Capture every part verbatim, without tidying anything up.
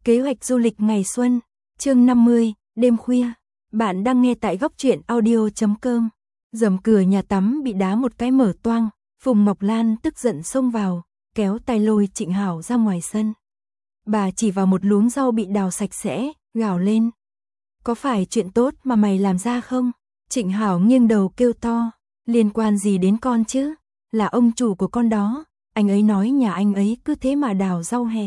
Kế hoạch du lịch ngày xuân, chương năm mươi, đêm khuya. Bạn đang nghe tại góc truyện audio chấm com. Rầm cửa nhà tắm bị đá một cái mở toang, Phùng Ngọc Lan tức giận xông vào, kéo tay lôi Trịnh Hảo ra ngoài sân. Bà chỉ vào một luống rau bị đào sạch sẽ, gào lên. Có phải chuyện tốt mà mày làm ra không? Trịnh Hảo nghiêng đầu kêu to, liên quan gì đến con chứ? Là ông chủ của con đó, anh ấy nói nhà anh ấy cứ thế mà đào rau hè.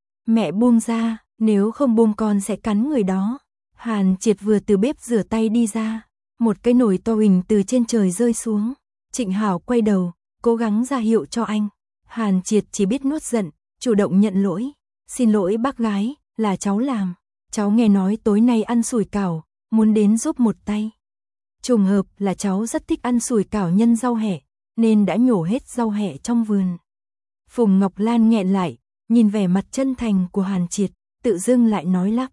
Mẹ buông ra, nếu không buông con sẽ cắn người đó. Hàn Triệt vừa từ bếp rửa tay đi ra, một cái nồi to huỳnh từ trên trời rơi xuống. Trịnh Hảo quay đầu, cố gắng ra hiệu cho anh. Hàn Triệt chỉ biết nuốt giận, chủ động nhận lỗi. Xin lỗi bác gái, là cháu làm. Cháu nghe nói tối nay ăn sủi cảo, muốn đến giúp một tay. Trùng hợp là cháu rất thích ăn sủi cảo nhân rau hẹ, nên đã nhổ hết rau hẹ trong vườn. Phùng Ngọc Lan nghẹn lại, nhìn vẻ mặt chân thành của Hàn Triệt, tự dưng lại nói lắp.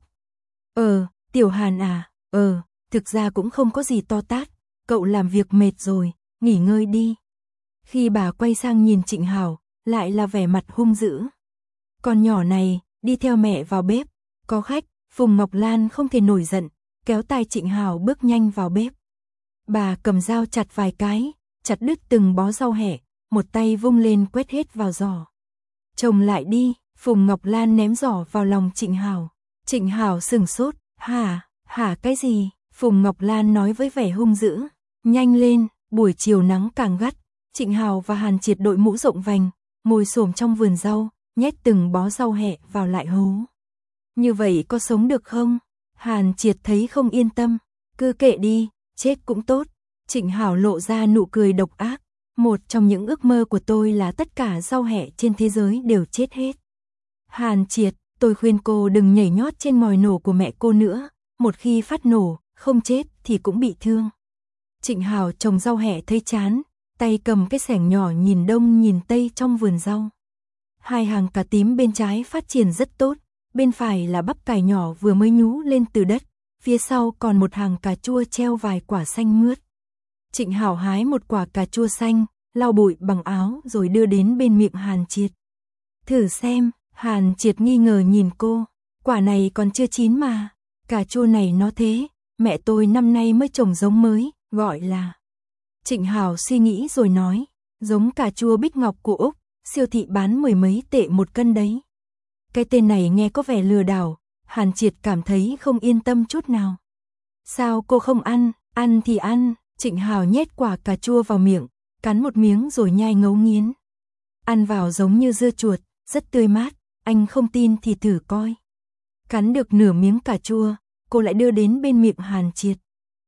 Ờ, Tiểu Hàn à, ờ, thực ra cũng không có gì to tát, cậu làm việc mệt rồi, nghỉ ngơi đi. Khi bà quay sang nhìn Trịnh Hảo, lại là vẻ mặt hung dữ. Con nhỏ này, đi theo mẹ vào bếp, có khách. Phùng Ngọc Lan không thể nổi giận, kéo tay Trịnh Hảo bước nhanh vào bếp. Bà cầm dao chặt vài cái, chặt đứt từng bó rau hẹ, một tay vung lên quét hết vào giỏ. Trồng lại đi, Phùng Ngọc Lan ném giỏ vào lòng Trịnh Hảo. Trịnh Hảo sừng sốt, hả, hả cái gì? Phùng Ngọc Lan nói với vẻ hung dữ, nhanh lên, buổi chiều nắng càng gắt. Trịnh Hảo và Hàn Triệt đội mũ rộng vành, ngồi xổm trong vườn rau, nhét từng bó rau hẹ vào lại hố. Như vậy có sống được không? Hàn Triệt thấy không yên tâm, cứ kệ đi, chết cũng tốt. Trịnh Hảo lộ ra nụ cười độc ác, một trong những ước mơ của tôi là tất cả rau hẹ trên thế giới đều chết hết. Hàn Triệt, tôi khuyên cô đừng nhảy nhót trên ngòi nổ của mẹ cô nữa, một khi phát nổ, không chết thì cũng bị thương. Trịnh Hảo trồng rau hẹ thấy chán, tay cầm cái xẻng nhỏ nhìn đông nhìn tây trong vườn rau. Hai hàng cà tím bên trái phát triển rất tốt. Bên phải là bắp cải nhỏ vừa mới nhú lên từ đất, phía sau còn một hàng cà chua treo vài quả xanh mướt. Trịnh Hảo hái một quả cà chua xanh, lau bụi bằng áo rồi đưa đến bên miệng Hàn Triệt. Thử xem, Hàn Triệt nghi ngờ nhìn cô, quả này còn chưa chín mà, cà chua này nó thế, mẹ tôi năm nay mới trồng giống mới, gọi là. Trịnh Hảo suy nghĩ rồi nói, giống cà chua Bích Ngọc của Úc, siêu thị bán mười mấy tệ một cân đấy. Cái tên này nghe có vẻ lừa đảo, Hàn Triệt cảm thấy không yên tâm chút nào. Sao cô không ăn, ăn thì ăn, Trịnh Hảo nhét quả cà chua vào miệng, cắn một miếng rồi nhai ngấu nghiến. Ăn vào giống như dưa chuột, rất tươi mát, anh không tin thì thử coi. Cắn được nửa miếng cà chua, cô lại đưa đến bên miệng Hàn Triệt.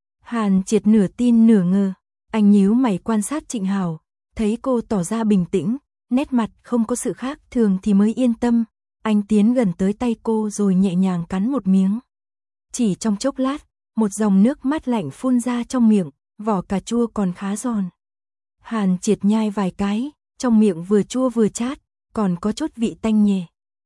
Hàn Triệt nửa tin nửa ngờ, anh nhíu mày quan sát Trịnh Hảo, thấy cô tỏ ra bình tĩnh, nét mặt không có sự khác thường thì mới yên tâm. Anh tiến gần tới tay cô rồi nhẹ nhàng cắn một miếng. Chỉ trong chốc lát, một dòng nước mát lạnh phun ra trong miệng, vỏ cà chua còn khá giòn. Hàn Triệt nhai vài cái, trong miệng vừa chua vừa chát, còn có chút vị tanh nhẹ.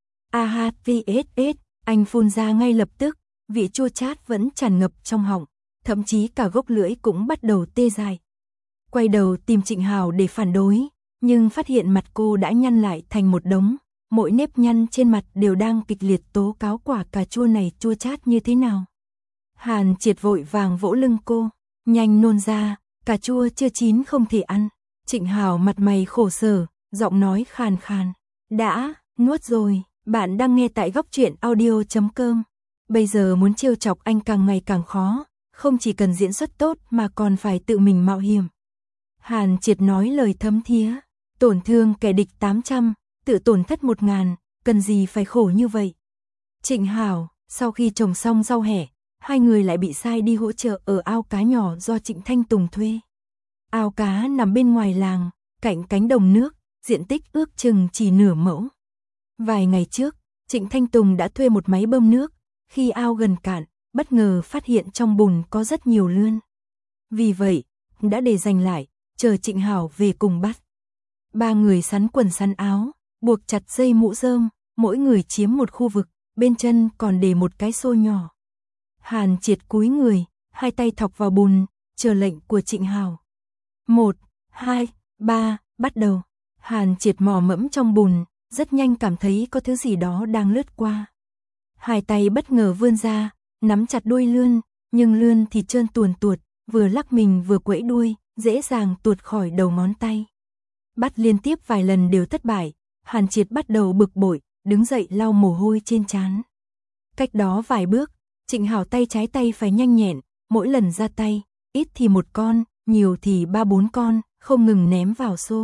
A hát vê ét ét, anh phun ra ngay lập tức, vị chua chát vẫn tràn ngập trong họng, thậm chí cả gốc lưỡi cũng bắt đầu tê dại. Quay đầu tìm Trịnh Hảo để phản đối, nhưng phát hiện mặt cô đã nhăn lại thành một đống. Mỗi nếp nhăn trên mặt đều đang kịch liệt tố cáo quả cà chua này chua chát như thế nào. Hàn Triệt vội vàng vỗ lưng cô, nhanh nôn ra, cà chua chưa chín không thể ăn. Trịnh Hảo mặt mày khổ sở, giọng nói khàn khàn. Đã, nuốt rồi, bạn đang nghe tại góc truyện audio chấm com. Bây giờ muốn trêu chọc anh càng ngày càng khó, không chỉ cần diễn xuất tốt mà còn phải tự mình mạo hiểm. Hàn Triệt nói lời thấm thía, tổn thương kẻ địch tám trăm. Tự tổn thất một ngàn, cần gì phải khổ như vậy. Trịnh Hảo, sau khi trồng xong rau hẹ, hai người lại bị sai đi hỗ trợ ở ao cá nhỏ do Trịnh Thanh Tùng thuê. Ao cá nằm bên ngoài làng, cạnh cánh đồng nước, diện tích ước chừng chỉ nửa mẫu. Vài ngày trước, Trịnh Thanh Tùng đã thuê một máy bơm nước, khi ao gần cạn, bất ngờ phát hiện trong bùn có rất nhiều lươn. Vì vậy, đã để dành lại, chờ Trịnh Hảo về cùng bắt. Ba người sắn quần sắn áo, buộc chặt dây mũ rơm, mỗi người chiếm một khu vực, bên chân còn để một cái xô nhỏ. Hàn Triệt cúi người, hai tay thọc vào bùn, chờ lệnh của Trịnh Hảo. Một, hai, ba, bắt đầu. Hàn Triệt mò mẫm trong bùn, rất nhanh cảm thấy có thứ gì đó đang lướt qua. Hai tay bất ngờ vươn ra, nắm chặt đuôi lươn, nhưng lươn thì trơn tuồn tuột, vừa lắc mình vừa quẫy đuôi, dễ dàng tuột khỏi đầu ngón tay. Bắt liên tiếp vài lần đều thất bại, Hàn Triệt bắt đầu bực bội, đứng dậy lau mồ hôi trên trán. Cách đó vài bước, Trịnh Hảo tay trái tay phải nhanh nhẹn, mỗi lần ra tay, ít thì một con, nhiều thì ba bốn con, không ngừng ném vào xô.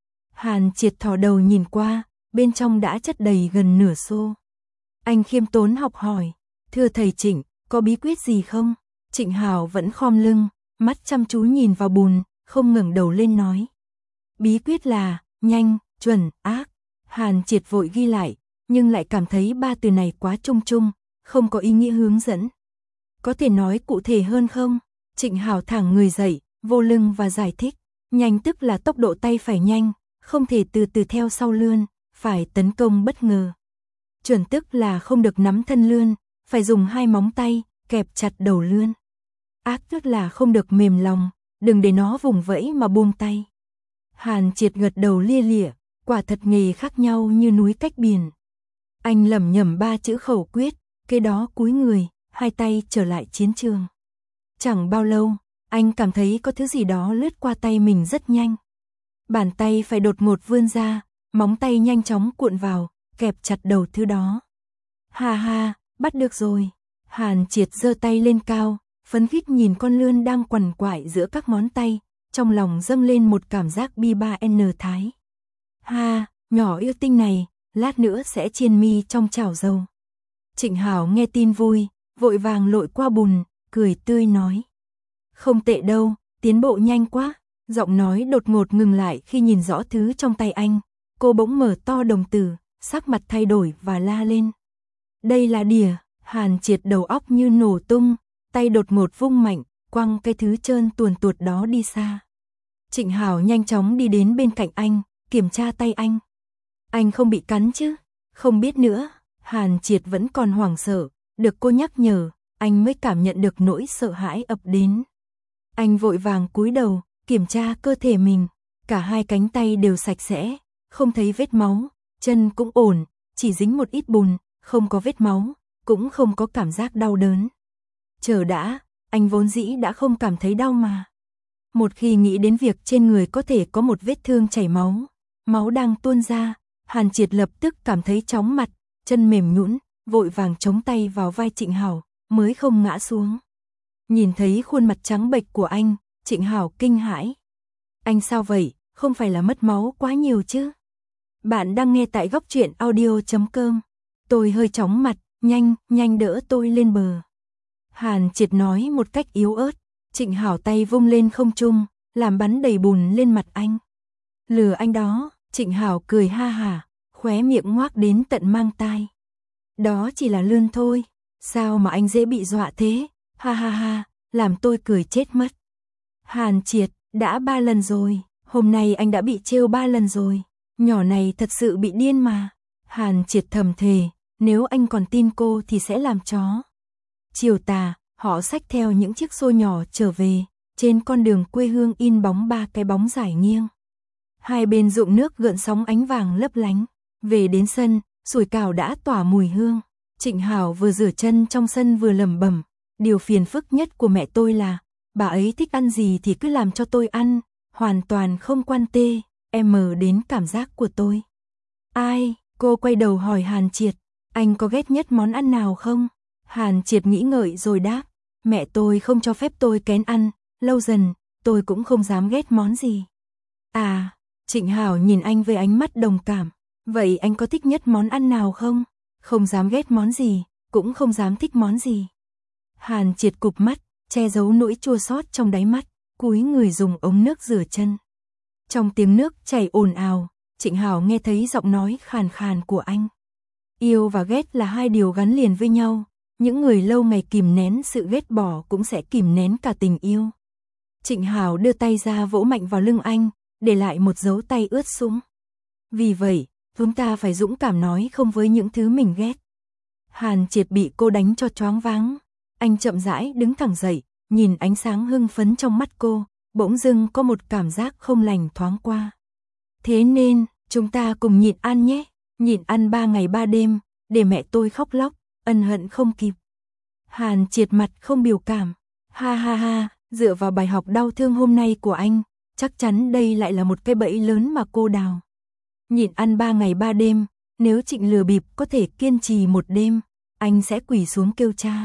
Hàn Triệt thò đầu nhìn qua, bên trong đã chất đầy gần nửa xô. Anh khiêm tốn học hỏi, thưa thầy Trịnh, có bí quyết gì không? Trịnh Hảo vẫn khom lưng, mắt chăm chú nhìn vào bùn, không ngẩng đầu lên nói. Bí quyết là, nhanh, chuẩn, ác. Hàn Triệt vội ghi lại, nhưng lại cảm thấy ba từ này quá chung chung, không có ý nghĩa hướng dẫn. Có thể nói cụ thể hơn không? Trịnh Hảo thẳng người dậy, vô lưng và giải thích. Nhanh tức là tốc độ tay phải nhanh, không thể từ từ theo sau lươn, phải tấn công bất ngờ. Chuẩn tức là không được nắm thân lươn, phải dùng hai móng tay, kẹp chặt đầu lươn. Ác tức là không được mềm lòng, đừng để nó vùng vẫy mà buông tay. Hàn Triệt gật đầu lia lịa, quả thật nghề khác nhau như núi cách biển. Anh lẩm nhẩm ba chữ khẩu quyết, kế đó cúi người, hai tay trở lại chiến trường. Chẳng bao lâu, anh cảm thấy có thứ gì đó lướt qua tay mình rất nhanh. Bàn tay phải đột ngột vươn ra, móng tay nhanh chóng cuộn vào, kẹp chặt đầu thứ đó. Ha ha, bắt được rồi. Hàn Triệt giơ tay lên cao, phấn khích nhìn con lươn đang quằn quại giữa các ngón tay, trong lòng dâng lên một cảm giác bi ba n thái. Ha, nhỏ yêu tinh này, lát nữa sẽ chiên mi trong chảo dầu. Trịnh Hảo nghe tin vui, vội vàng lội qua bùn, cười tươi nói. Không tệ đâu, tiến bộ nhanh quá. Giọng nói đột ngột ngừng lại khi nhìn rõ thứ trong tay anh. Cô bỗng mở to đồng tử, sắc mặt thay đổi và la lên. Đây là đỉa. Hàn Triệt đầu óc như nổ tung, tay đột ngột vung mạnh, quăng cái thứ trơn tuồn tuột đó đi xa. Trịnh Hảo nhanh chóng đi đến bên cạnh anh, kiểm tra tay anh. Anh không bị cắn chứ? Không biết nữa. Hàn Triệt vẫn còn hoảng sợ, được cô nhắc nhở, anh mới cảm nhận được nỗi sợ hãi ập đến. Anh vội vàng cúi đầu, kiểm tra cơ thể mình, cả hai cánh tay đều sạch sẽ, không thấy vết máu, chân cũng ổn, chỉ dính một ít bùn, không có vết máu, cũng không có cảm giác đau đớn. Chờ đã, anh vốn dĩ đã không cảm thấy đau mà. Một khi nghĩ đến việc trên người có thể có một vết thương chảy máu, máu đang tuôn ra, Hàn Triệt lập tức cảm thấy chóng mặt, chân mềm nhũn, vội vàng chống tay vào vai Trịnh Hảo, mới không ngã xuống. Nhìn thấy khuôn mặt trắng bệch của anh, Trịnh Hảo kinh hãi. Anh sao vậy, không phải là mất máu quá nhiều chứ? Bạn đang nghe tại góc truyện audio chấm com. Tôi hơi chóng mặt, nhanh, nhanh đỡ tôi lên bờ. Hàn Triệt nói một cách yếu ớt. Trịnh Hảo tay vung lên không trung, làm bắn đầy bùn lên mặt anh. Lừa anh đó. Trịnh Hảo cười ha hả, khóe miệng ngoác đến tận mang tai. Đó chỉ là lươn thôi, sao mà anh dễ bị dọa thế? Ha ha ha, làm tôi cười chết mất. Hàn Triệt, đã ba lần rồi, hôm nay anh đã bị trêu ba lần rồi, nhỏ này thật sự bị điên mà. Hàn Triệt thầm thề, nếu anh còn tin cô thì sẽ làm chó. Chiều tà, họ xách theo những chiếc xô nhỏ trở về, trên con đường quê hương in bóng ba cái bóng dài nghiêng. Hai bên ruộng nước gợn sóng ánh vàng lấp lánh, về đến sân, sủi cảo đã tỏa mùi hương. Trịnh Hảo vừa rửa chân trong sân vừa lẩm bẩm, điều phiền phức nhất của mẹ tôi là, bà ấy thích ăn gì thì cứ làm cho tôi ăn, hoàn toàn không quan tê, em mờ đến cảm giác của tôi. Ai? Cô quay đầu hỏi Hàn Triệt, anh có ghét nhất món ăn nào không? Hàn Triệt nghĩ ngợi rồi đáp, mẹ tôi không cho phép tôi kén ăn, lâu dần, tôi cũng không dám ghét món gì. À, Trịnh Hảo nhìn anh với ánh mắt đồng cảm, vậy anh có thích nhất món ăn nào không? Không dám ghét món gì, cũng không dám thích món gì. Hàn Triệt cụp mắt, che giấu nỗi chua xót trong đáy mắt, cúi người dùng ống nước rửa chân. Trong tiếng nước chảy ồn ào, Trịnh Hảo nghe thấy giọng nói khàn khàn của anh. Yêu và ghét là hai điều gắn liền với nhau, những người lâu ngày kìm nén sự ghét bỏ cũng sẽ kìm nén cả tình yêu. Trịnh Hảo đưa tay ra vỗ mạnh vào lưng anh, để lại một dấu tay ướt sũng. Vì vậy, chúng ta phải dũng cảm nói không với những thứ mình ghét. Hàn Triệt bị cô đánh cho choáng váng. Anh chậm rãi đứng thẳng dậy, nhìn ánh sáng hưng phấn trong mắt cô, bỗng dưng có một cảm giác không lành thoáng qua. Thế nên, chúng ta cùng nhịn ăn nhé, nhịn ăn ba ngày ba đêm, để mẹ tôi khóc lóc, ân hận không kịp. Hàn Triệt mặt không biểu cảm, ha ha ha, dựa vào bài học đau thương hôm nay của anh, chắc chắn đây lại là một cái bẫy lớn mà cô đào. Nhịn ăn ba ngày ba đêm, nếu Trịnh lừa bịp có thể kiên trì một đêm, anh sẽ quỳ xuống kêu cha.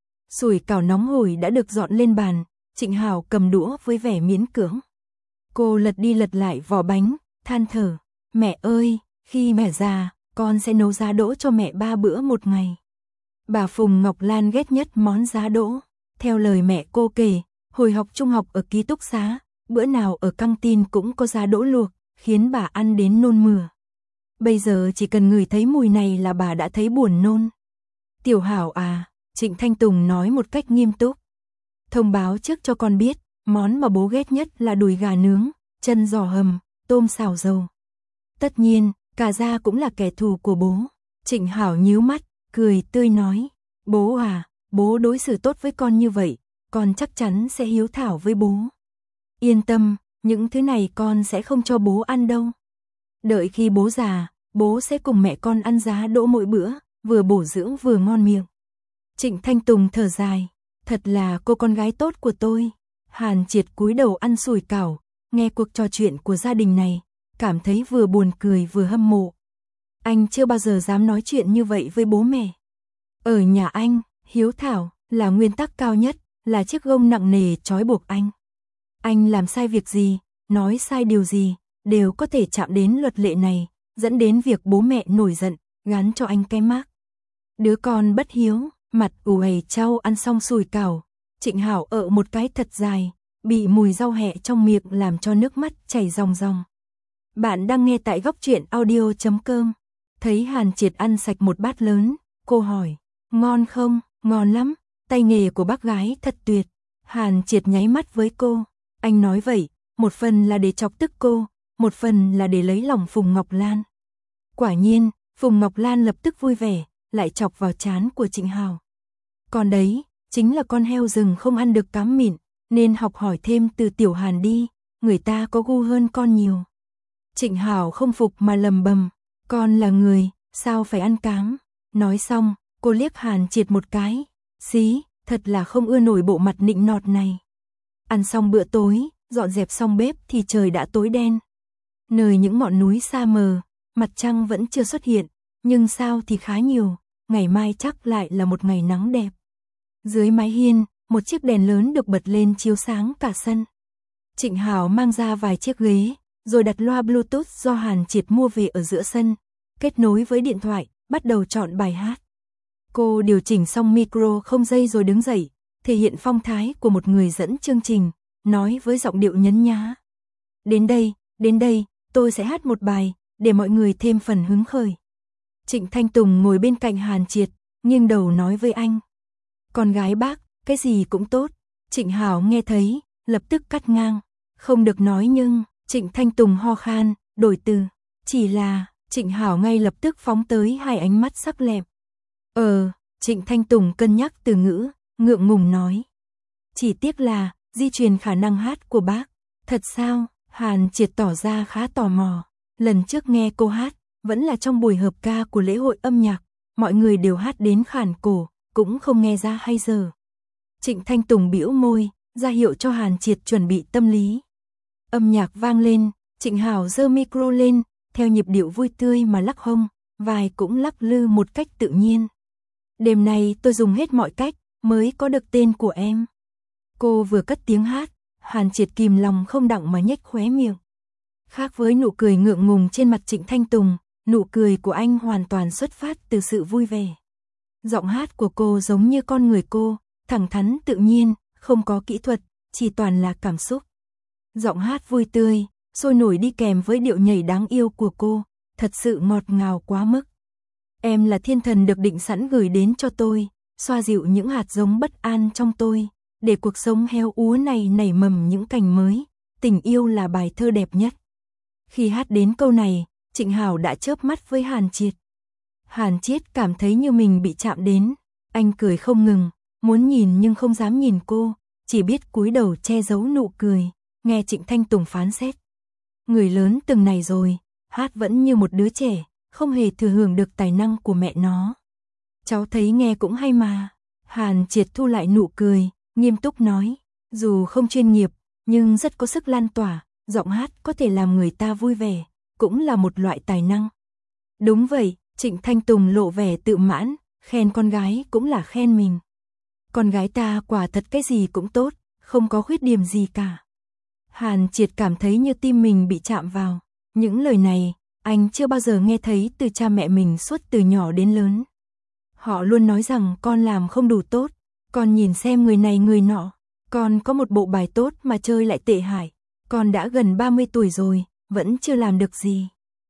Sủi cảo nóng hổi đã được dọn lên bàn, Trịnh Hảo cầm đũa với vẻ miễn cưỡng. Cô lật đi lật lại vỏ bánh, than thở, mẹ ơi, khi mẹ già, con sẽ nấu giá đỗ cho mẹ ba bữa một ngày. Bà Phùng Ngọc Lan ghét nhất món giá đỗ. Theo lời mẹ cô kể, hồi học trung học ở ký túc xá, bữa nào ở căng tin cũng có giá đỗ luộc, khiến bà ăn đến nôn mửa. Bây giờ chỉ cần ngửi thấy mùi này là bà đã thấy buồn nôn. Tiểu Hảo à, Trịnh Thanh Tùng nói một cách nghiêm túc. Thông báo trước cho con biết, món mà bố ghét nhất là đùi gà nướng, chân giò hầm, tôm xào dầu. Tất nhiên, cả gia cũng là kẻ thù của bố. Trịnh Hảo nhíu mắt, cười tươi nói, bố à, bố đối xử tốt với con như vậy, con chắc chắn sẽ hiếu thảo với bố. Yên tâm, những thứ này con sẽ không cho bố ăn đâu. Đợi khi bố già, bố sẽ cùng mẹ con ăn giá đỗ mỗi bữa, vừa bổ dưỡng vừa ngon miệng. Trịnh Thanh Tùng thở dài, thật là cô con gái tốt của tôi. Hàn Triệt cúi đầu ăn sủi cảo, nghe cuộc trò chuyện của gia đình này, cảm thấy vừa buồn cười vừa hâm mộ. Anh chưa bao giờ dám nói chuyện như vậy với bố mẹ. Ở nhà anh, hiếu thảo là nguyên tắc cao nhất, là chiếc gông nặng nề trói buộc anh. Anh làm sai việc gì, nói sai điều gì, đều có thể chạm đến luật lệ này, dẫn đến việc bố mẹ nổi giận, gắn cho anh cái mác. Đứa con bất hiếu, mặt ủ hầy trao ăn xong sủi cảo, Trịnh Hảo ợ một cái thật dài, bị mùi rau hẹ trong miệng làm cho nước mắt chảy ròng ròng. Bạn đang nghe tại góc truyện audio chấm com. Thấy Hàn Triệt ăn sạch một bát lớn, cô hỏi, ngon không? Ngon lắm, tay nghề của bác gái thật tuyệt. Hàn Triệt nháy mắt với cô, anh nói vậy, một phần là để chọc tức cô, một phần là để lấy lòng Phùng Ngọc Lan. Quả nhiên, Phùng Ngọc Lan lập tức vui vẻ, lại chọc vào trán của Trịnh Hảo. Còn đấy, chính là con heo rừng không ăn được cám mịn, nên học hỏi thêm từ Tiểu Hàn đi, người ta có gu hơn con nhiều. Trịnh Hảo không phục mà lầm bầm, con là người, sao phải ăn cám. Nói xong, cô liếc Hàn Triệt một cái, xí, thật là không ưa nổi bộ mặt nịnh nọt này. Ăn xong bữa tối, dọn dẹp xong bếp thì trời đã tối đen. Nơi những ngọn núi xa mờ, mặt trăng vẫn chưa xuất hiện, nhưng sao thì khá nhiều, ngày mai chắc lại là một ngày nắng đẹp. Dưới mái hiên, một chiếc đèn lớn được bật lên chiếu sáng cả sân. Trịnh Hảo mang ra vài chiếc ghế, rồi đặt loa Bluetooth do Hàn Triệt mua về ở giữa sân, kết nối với điện thoại, bắt đầu chọn bài hát. Cô điều chỉnh xong micro không dây rồi đứng dậy, thể hiện phong thái của một người dẫn chương trình, nói với giọng điệu nhấn nhá. Đến đây, đến đây, tôi sẽ hát một bài, để mọi người thêm phần hứng khởi. Trịnh Thanh Tùng ngồi bên cạnh Hàn Triệt, nghiêng đầu nói với anh. Con gái bác, cái gì cũng tốt. Trịnh Hảo nghe thấy, lập tức cắt ngang. Không được nói nhưng, Trịnh Thanh Tùng ho khan, đổi từ. Chỉ là, Trịnh Hảo ngay lập tức phóng tới hai ánh mắt sắc lẹm. Ờ, Trịnh Thanh Tùng cân nhắc từ ngữ, ngượng ngùng nói. Chỉ tiếc là, di truyền khả năng hát của bác. Thật sao? Hàn Triệt tỏ ra khá tò mò. Lần trước nghe cô hát, vẫn là trong buổi hợp ca của lễ hội âm nhạc. Mọi người đều hát đến khản cổ, cũng không nghe ra hay giờ. Trịnh Thanh Tùng bĩu môi, ra hiệu cho Hàn Triệt chuẩn bị tâm lý. Âm nhạc vang lên, Trịnh Hảo giơ micro lên, theo nhịp điệu vui tươi mà lắc hông, vai cũng lắc lư một cách tự nhiên. Đêm nay tôi dùng hết mọi cách, mới có được tên của em. Cô vừa cất tiếng hát, Hàn Triệt kìm lòng không đặng mà nhếch khóe miệng. Khác với nụ cười ngượng ngùng trên mặt Trịnh Thanh Tùng, nụ cười của anh hoàn toàn xuất phát từ sự vui vẻ. Giọng hát của cô giống như con người cô, thẳng thắn tự nhiên, không có kỹ thuật, chỉ toàn là cảm xúc. Giọng hát vui tươi, sôi nổi đi kèm với điệu nhảy đáng yêu của cô, thật sự ngọt ngào quá mức. Em là thiên thần được định sẵn gửi đến cho tôi, xoa dịu những hạt giống bất an trong tôi, để cuộc sống heo úa này nảy mầm những cành mới. Tình yêu là bài thơ đẹp nhất. Khi hát đến câu này, Trịnh Hảo đã chớp mắt với Hàn Triệt. Hàn Triệt cảm thấy như mình bị chạm đến, anh cười không ngừng, muốn nhìn nhưng không dám nhìn cô, chỉ biết cúi đầu che giấu nụ cười, nghe Trịnh Thanh Tùng phán xét. Người lớn từng này rồi, hát vẫn như một đứa trẻ, không hề thừa hưởng được tài năng của mẹ nó. Cháu thấy nghe cũng hay mà. Hàn Triệt thu lại nụ cười, nghiêm túc nói, dù không chuyên nghiệp, nhưng rất có sức lan tỏa, giọng hát có thể làm người ta vui vẻ, cũng là một loại tài năng. Đúng vậy, Trịnh Thanh Tùng lộ vẻ tự mãn, khen con gái cũng là khen mình. Con gái ta quả thật cái gì cũng tốt, không có khuyết điểm gì cả. Hàn Triệt cảm thấy như tim mình bị chạm vào. Những lời này, anh chưa bao giờ nghe thấy từ cha mẹ mình suốt từ nhỏ đến lớn. Họ luôn nói rằng con làm không đủ tốt, con nhìn xem người này người nọ, con có một bộ bài tốt mà chơi lại tệ hại, con đã gần ba mươi tuổi rồi, vẫn chưa làm được gì.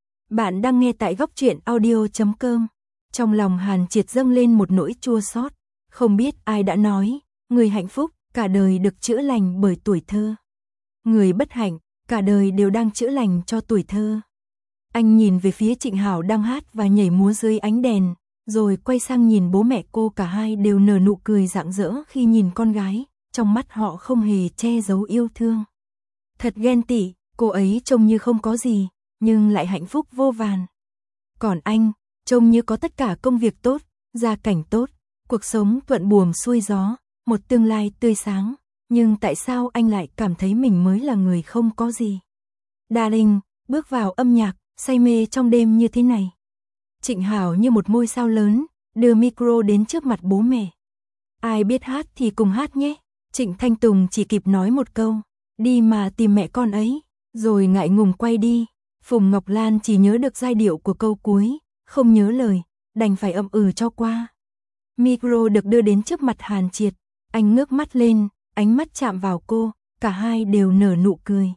Bạn đang nghe tại góc truyện audio chấm com. Trong lòng Hàn Triệt dâng lên một nỗi chua xót, không biết ai đã nói, người hạnh phúc cả đời được chữa lành bởi tuổi thơ. Người bất hạnh cả đời đều đang chữa lành cho tuổi thơ. Anh nhìn về phía Trịnh Hảo đang hát và nhảy múa dưới ánh đèn, rồi quay sang nhìn bố mẹ cô, cả hai đều nở nụ cười rạng rỡ khi nhìn con gái, trong mắt họ không hề che giấu yêu thương. Thật ghen tị, cô ấy trông như không có gì, nhưng lại hạnh phúc vô vàn. Còn anh, trông như có tất cả công việc tốt, gia cảnh tốt, cuộc sống thuận buồm xuôi gió, một tương lai tươi sáng, nhưng tại sao anh lại cảm thấy mình mới là người không có gì? Darling, bước vào âm nhạc, say mê trong đêm như thế này. Trịnh Hảo như một ngôi sao lớn, đưa micro đến trước mặt bố mẹ. Ai biết hát thì cùng hát nhé. Trịnh Thanh Tùng chỉ kịp nói một câu, đi mà tìm mẹ con ấy, rồi ngại ngùng quay đi. Phùng Ngọc Lan chỉ nhớ được giai điệu của câu cuối, không nhớ lời, đành phải ậm ừ cho qua. Micro được đưa đến trước mặt Hàn Triệt, anh ngước mắt lên, ánh mắt chạm vào cô, cả hai đều nở nụ cười.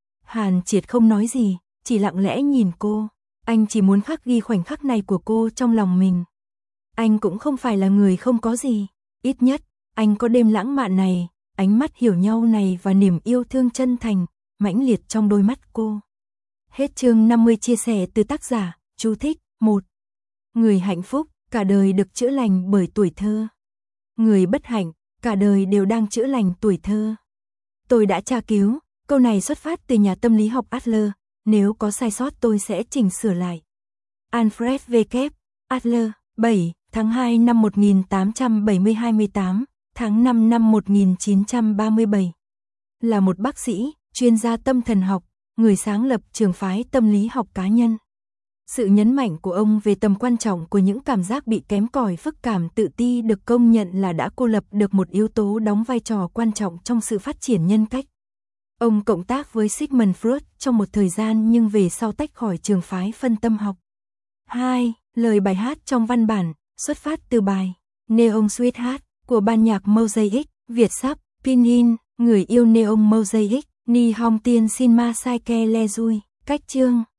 Hàn Triệt không nói gì, chỉ lặng lẽ nhìn cô, anh chỉ muốn khắc ghi khoảnh khắc này của cô trong lòng mình. Anh cũng không phải là người không có gì, ít nhất, anh có đêm lãng mạn này, ánh mắt hiểu nhau này và niềm yêu thương chân thành, mãnh liệt trong đôi mắt cô. Hết chương năm mươi chia sẻ từ tác giả, chú thích, một. Người hạnh phúc, cả đời được chữa lành bởi tuổi thơ. Người bất hạnh, cả đời đều đang chữa lành tuổi thơ. Tôi đã tra cứu, câu này xuất phát từ nhà tâm lý học Adler, nếu có sai sót tôi sẽ chỉnh sửa lại. Alfred W. Adler, bảy tháng hai năm một nghìn tám trăm bảy mươi hai mươi tám, tháng năm năm một nghìn chín trăm ba mươi bảy. Là một bác sĩ, chuyên gia tâm thần học, người sáng lập trường phái tâm lý học cá nhân. Sự nhấn mạnh của ông về tầm quan trọng của những cảm giác bị kém cỏi, phức cảm, tự ti được công nhận là đã cô lập được một yếu tố đóng vai trò quan trọng trong sự phát triển nhân cách. Ông cộng tác với Sigmund Freud trong một thời gian nhưng về sau tách khỏi trường phái phân tâm học. hai. Lời bài hát trong văn bản, xuất phát từ bài Neon Sweetheart của ban nhạc Mosaic, Việt sắp, Pinyin, người yêu Neon Mosaic, Ni Hong Tiên Sin Ma Sai Ke Le Dui, cách chương.